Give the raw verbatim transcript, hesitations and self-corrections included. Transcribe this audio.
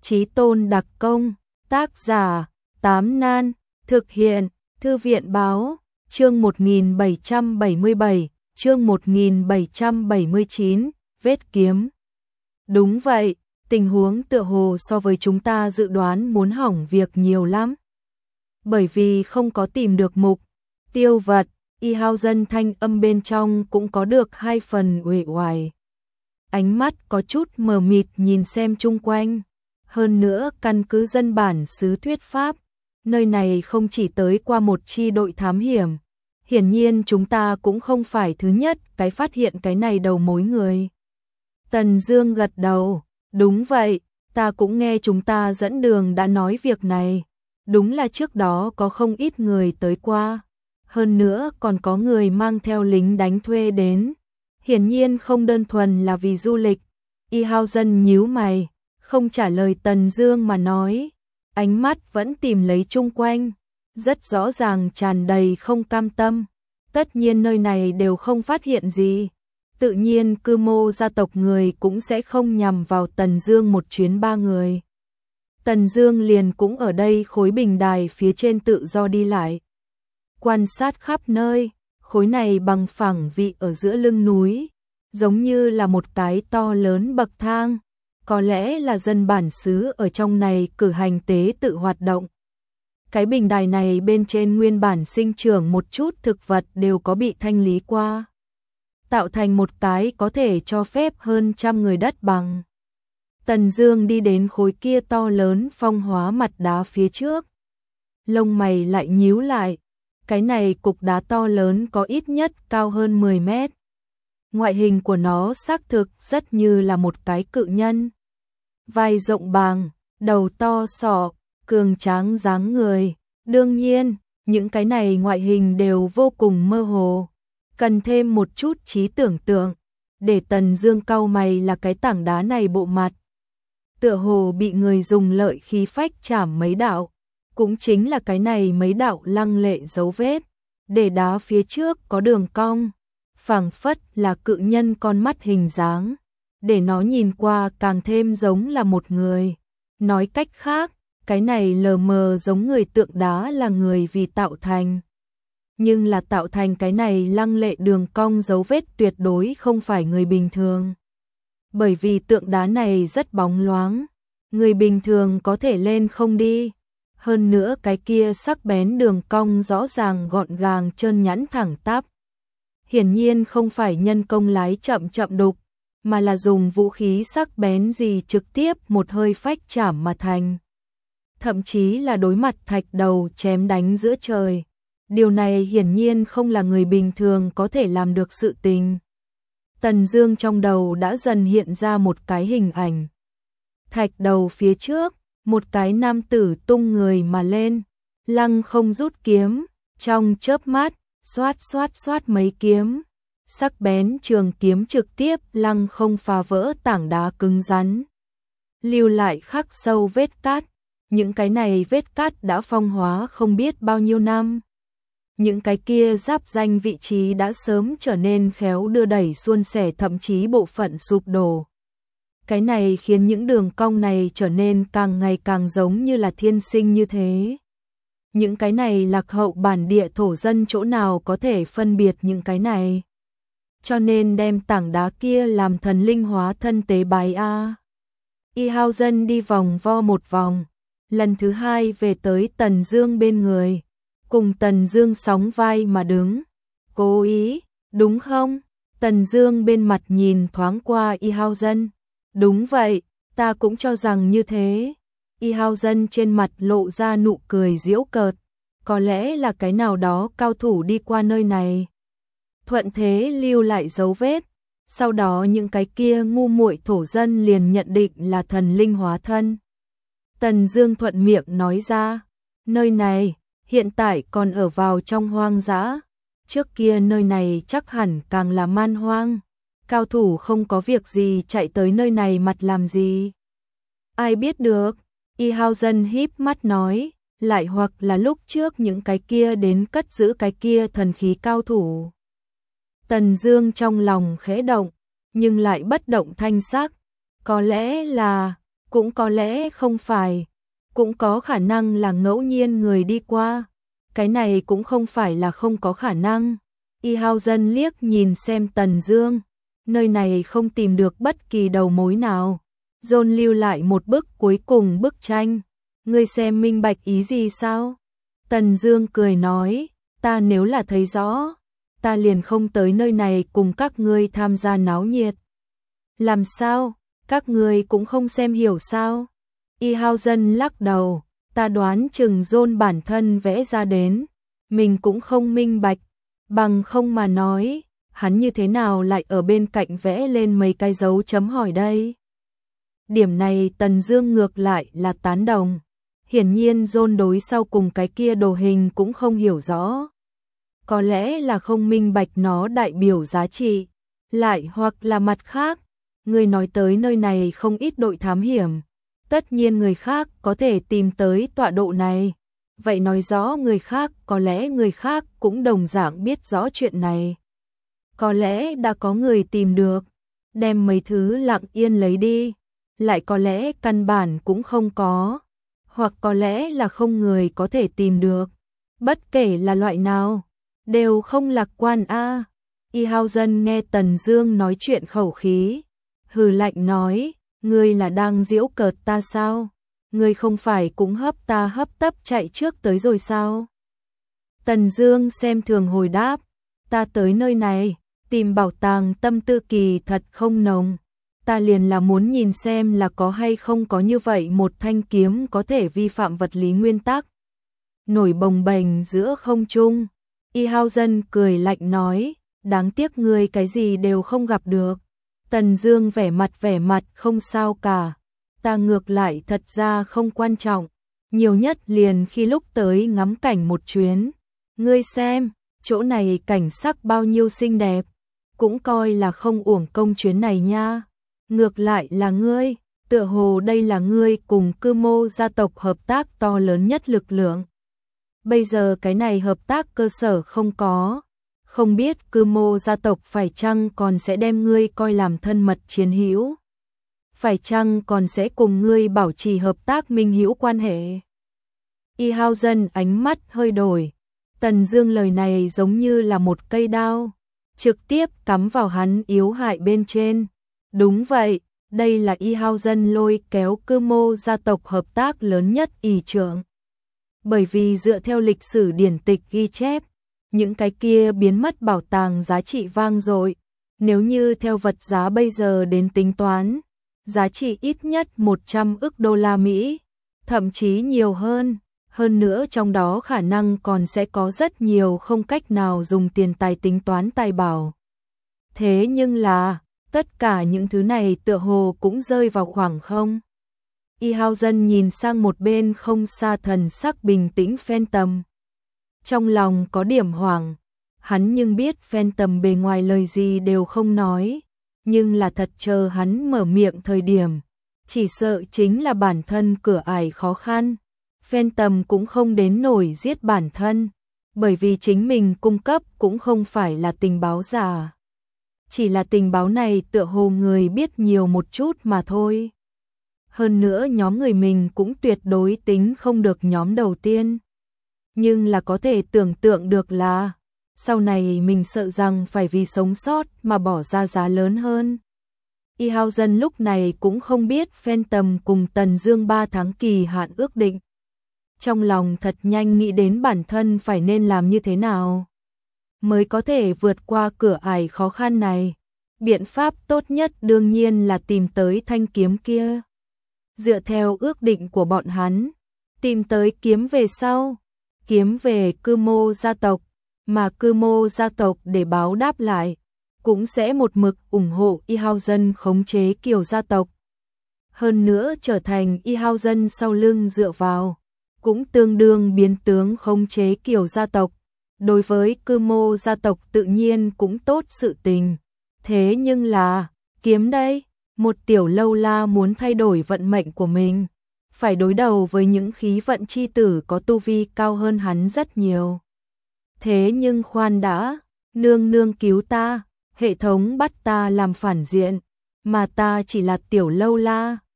Chí Tôn đặc công, tác giả, Tám Nan, thực hiện, Thư viện báo, chương một nghìn bảy trăm bảy mươi bảy, chương một nghìn bảy trăm bảy mươi chín, vết kiếm. Đúng vậy, tình huống tựa hồ so với chúng ta dự đoán muốn hỏng việc nhiều lắm. Bởi vì không có tìm được mục tiêu vật, Y Hao Dân thanh âm bên trong cũng có được hai phần uể oải. Ánh mắt có chút mờ mịt nhìn xem chung quanh. Hơn nữa căn cứ dân bản xứ thuyết pháp, nơi này không chỉ tới qua một chi đội thám hiểm. Hiển nhiên chúng ta cũng không phải thứ nhất cái phát hiện cái này đầu mối người. Tần Dương gật đầu, đúng vậy, ta cũng nghe chúng ta dẫn đường đã nói việc này. Đúng là trước đó có không ít người tới qua. Hơn nữa còn có người mang theo lính đánh thuê đến. Hiển nhiên không đơn thuần là vì du lịch. Y Hao Dân nhíu mày, không trả lời Tần Dương mà nói. Ánh mắt vẫn tìm lấy chung quanh. Rất rõ ràng tràn đầy không cam tâm. Tất nhiên nơi này đều không phát hiện gì. Tự nhiên cư mô gia tộc người cũng sẽ không nhằm vào Tần Dương một chuyến ba người. Tần Dương liền cũng ở đây khối bình đài phía trên tự do đi lại. Quan sát khắp nơi, khối này bằng phẳng vị ở giữa lưng núi, giống như là một cái to lớn bậc thang, có lẽ là dân bản xứ ở trong này cử hành tế tự hoạt động. Cái bình đài này bên trên nguyên bản sinh trưởng một chút thực vật đều có bị thanh lý qua, tạo thành một cái có thể cho phép hơn trăm người đất bằng. Tần Dương đi đến khối kia to lớn phong hóa mặt đá phía trước. Lông mày lại nhíu lại, cái này cục đá to lớn có ít nhất cao hơn mười mét. Ngoại hình của nó xác thực rất như là một cái cự nhân. Vai rộng bàng, đầu to sọ, cường tráng dáng người. Đương nhiên, những cái này ngoại hình đều vô cùng mơ hồ. Cần thêm một chút trí tưởng tượng. Để Tần Dương cau mày là cái tảng đá này bộ mặt. Tựa hồ bị người dùng lợi khí phách chảm mấy đạo. Cũng chính là cái này mấy đạo lăng lệ dấu vết. Để đá phía trước có đường cong. Phảng phất là cự nhân con mắt hình dáng. Để nó nhìn qua càng thêm giống là một người. Nói cách khác, cái này lờ mờ giống người tượng đá là người vì tạo thành. Nhưng là tạo thành cái này lăng lệ đường cong dấu vết tuyệt đối không phải người bình thường. Bởi vì tượng đá này rất bóng loáng, người bình thường có thể lên không đi. Hơn nữa cái kia sắc bén đường cong rõ ràng gọn gàng trơn nhẵn thẳng tắp. Hiển nhiên không phải nhân công lái chậm chậm đục, mà là dùng vũ khí sắc bén gì trực tiếp một hơi phách chảm mà thành. Thậm chí là đối mặt thạch đầu chém đánh giữa trời. Điều này hiển nhiên không là người bình thường có thể làm được sự tình. Tần Dương trong đầu đã dần hiện ra một cái hình ảnh. Thạch đầu phía trước, một cái nam tử tung người mà lên, lăng không rút kiếm, trong chớp mắt, xoát xoát xoát mấy kiếm. Sắc bén trường kiếm trực tiếp lăng không phá vỡ tảng đá cứng rắn. Lưu lại khắc sâu vết cát, những cái này vết cát đã phong hóa không biết bao nhiêu năm. Những cái kia giáp danh vị trí đã sớm trở nên khéo đưa đẩy suôn sẻ thậm chí bộ phận sụp đổ. Cái này khiến những đường cong này trở nên càng ngày càng giống như là thiên sinh như thế. Những cái này lạc hậu bản địa thổ dân chỗ nào có thể phân biệt những cái này. Cho nên đem tảng đá kia làm thần linh hóa thân tế bái a. Y Hao Dân đi vòng vo một vòng, lần thứ hai về tới Tần Dương bên người. Cùng Tần Dương sóng vai mà đứng. Cố ý, đúng không? Tần Dương bên mặt nhìn thoáng qua Y Hao Dân. Đúng vậy, ta cũng cho rằng như thế. Y Hao Dân trên mặt lộ ra nụ cười giễu cợt. Có lẽ là cái nào đó cao thủ đi qua nơi này. Thuận thế lưu lại dấu vết. Sau đó những cái kia ngu muội thổ dân liền nhận định là thần linh hóa thân. Tần Dương thuận miệng nói ra. Nơi này hiện tại còn ở vào trong hoang dã. Trước kia nơi này chắc hẳn càng là man hoang. Cao thủ không có việc gì chạy tới nơi này mặt làm gì. Ai biết được. Y Hao Dân híp mắt nói. Lại hoặc là lúc trước những cái kia đến cất giữ cái kia thần khí cao thủ. Tần Dương trong lòng khẽ động, nhưng lại bất động thanh sắc. Có lẽ là, cũng có lẽ không phải, cũng có khả năng là ngẫu nhiên người đi qua, cái này cũng không phải là không có khả năng. Y Hao Dân liếc nhìn xem Tần Dương, nơi này không tìm được bất kỳ đầu mối nào. John lưu lại một bức cuối cùng bức tranh, ngươi xem minh bạch ý gì sao? Tần Dương cười nói, ta nếu là thấy rõ, ta liền không tới nơi này cùng các ngươi tham gia náo nhiệt. Làm sao, các ngươi cũng không xem hiểu sao? Y Hao Dân lắc đầu, ta đoán chừng John bản thân vẽ ra đến, mình cũng không minh bạch, bằng không mà nói, hắn như thế nào lại ở bên cạnh vẽ lên mấy cái dấu chấm hỏi đây? Điểm này Tần Dương ngược lại là tán đồng. Hiển nhiên John đối sau cùng cái kia đồ hình cũng không hiểu rõ. Có lẽ là không minh bạch nó đại biểu giá trị, lại hoặc là mặt khác, người nói tới nơi này không ít đội thám hiểm. Tất nhiên người khác có thể tìm tới tọa độ này, vậy nói rõ người khác, có lẽ người khác cũng đồng dạng biết rõ chuyện này. Có lẽ đã có người tìm được, đem mấy thứ lặng yên lấy đi, lại có lẽ căn bản cũng không có, hoặc có lẽ là không người có thể tìm được. Bất kể là loại nào, đều không lạc quan a. À. Y Hao Dân nghe Tần Dương nói chuyện khẩu khí, hừ lạnh nói, ngươi là đang giễu cợt ta sao? Ngươi không phải cũng hấp ta hấp tấp chạy trước tới rồi sao? Tần Dương xem thường hồi đáp, ta tới nơi này, tìm bảo tàng tâm tư kỳ thật không nồng. Ta liền là muốn nhìn xem là có hay không có như vậy một thanh kiếm có thể vi phạm vật lý nguyên tắc. Nổi bồng bềnh giữa không trung, Y Hao Dân cười lạnh nói, đáng tiếc ngươi cái gì đều không gặp được. Tần Dương vẻ mặt vẻ mặt không sao cả, ta ngược lại thật ra không quan trọng, nhiều nhất liền khi lúc tới ngắm cảnh một chuyến. Ngươi xem, chỗ này cảnh sắc bao nhiêu xinh đẹp, cũng coi là không uổng công chuyến này nha. Ngược lại là ngươi, tựa hồ đây là ngươi cùng Cư Mô gia tộc hợp tác to lớn nhất lực lượng. Bây giờ cái này hợp tác cơ sở không có, không biết Cư Mô gia tộc phải chăng còn sẽ đem ngươi coi làm thân mật chiến hữu, phải chăng còn sẽ cùng ngươi bảo trì hợp tác minh hữu quan hệ. Y Hao Dân ánh mắt hơi đổi, Tần Dương lời này giống như là một cây đao, trực tiếp cắm vào hắn yếu hại bên trên. Đúng vậy, đây là Y Hao Dân lôi kéo Cư Mô gia tộc hợp tác lớn nhất ỷ trưởng. Bởi vì dựa theo lịch sử điển tịch ghi chép, những cái kia biến mất bảo tàng giá trị vang dội, nếu như theo vật giá bây giờ đến tính toán, giá trị ít nhất một trăm ức đô la Mỹ, thậm chí nhiều hơn, hơn nữa trong đó khả năng còn sẽ có rất nhiều không cách nào dùng tiền tài tính toán tài bảo. Thế nhưng là, tất cả những thứ này tựa hồ cũng rơi vào khoảng không. Y Hao Dân nhìn sang một bên không xa thần sắc bình tĩnh Phantom. Trong lòng có điểm hoảng, hắn nhưng biết Phantom bề ngoài lời gì đều không nói, nhưng là thật chờ hắn mở miệng thời điểm, chỉ sợ chính là bản thân cửa ải khó khăn. Phantom cũng không đến nổi giết bản thân, bởi vì chính mình cung cấp cũng không phải là tình báo giả. Chỉ là tình báo này tựa hồ người biết nhiều một chút mà thôi. Hơn nữa nhóm người mình cũng tuyệt đối tính không được nhóm đầu tiên. Nhưng là có thể tưởng tượng được là, sau này mình sợ rằng phải vì sống sót mà bỏ ra giá lớn hơn. Y Hao Dân lúc này cũng không biết Phantom cùng Tần Dương ba tháng kỳ hạn ước định. Trong lòng thật nhanh nghĩ đến bản thân phải nên làm như thế nào mới có thể vượt qua cửa ải khó khăn này. Biện pháp tốt nhất đương nhiên là tìm tới thanh kiếm kia. Dựa theo ước định của bọn hắn, tìm tới kiếm về sau, kiếm về Cư Mô gia tộc, mà Cư Mô gia tộc để báo đáp lại, cũng sẽ một mực ủng hộ Y Hao Dân khống chế Kiều gia tộc. Hơn nữa trở thành Y Hao Dân sau lưng dựa vào, cũng tương đương biến tướng khống chế Kiều gia tộc. Đối với Cư Mô gia tộc tự nhiên cũng tốt sự tình. Thế nhưng là, kiếm đây, một tiểu lâu la muốn thay đổi vận mệnh của mình, phải đối đầu với những khí vận chi tử có tu vi cao hơn hắn rất nhiều. Thế nhưng khoan đã, nương nương cứu ta, hệ thống bắt ta làm phản diện, mà ta chỉ là tiểu lâu la,